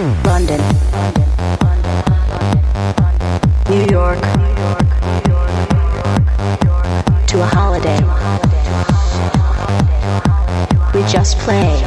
London, New York, to a holiday. We just play.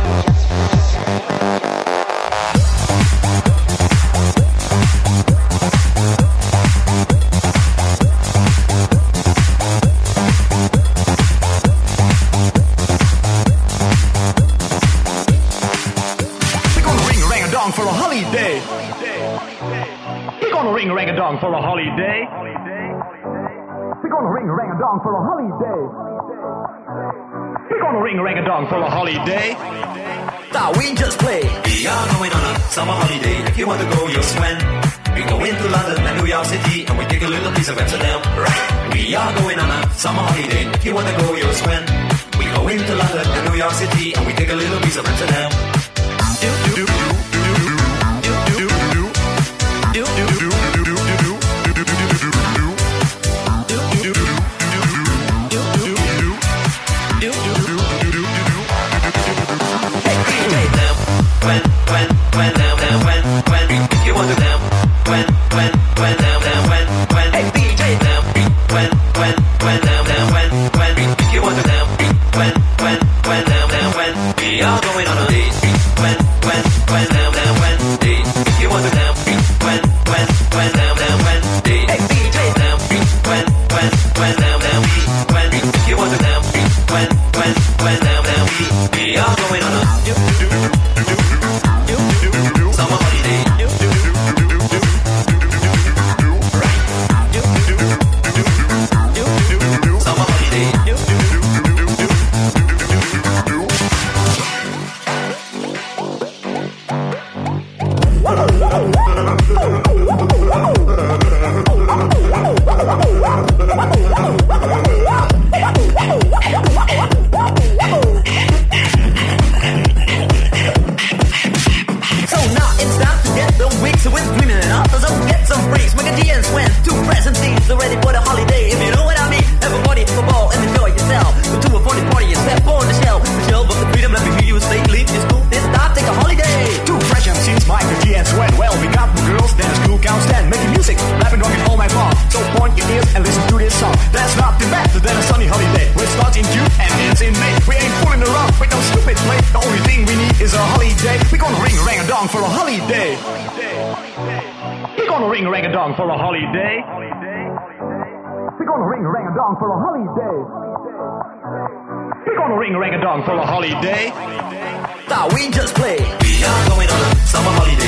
For a holiday. We're gonna ring a dong for a holiday. We're gonna ring a dong for a holiday. We're gonna ring a dong for a holiday. That we just play. We are going on a summer holiday. If you want to go, you'll swim. We go into London and New York City, and we take a little piece of Amsterdam. Right. We are going on a summer holiday. If you want to go, you'll swim. We go into London and New York City, and we take a little piece of Amsterdam. For a holiday. We're gonna ring a dong for a holiday. We're gonna ring a dong for a holiday. We're gonna ring a dong for a holiday. That we just play. We are going on a summer holiday.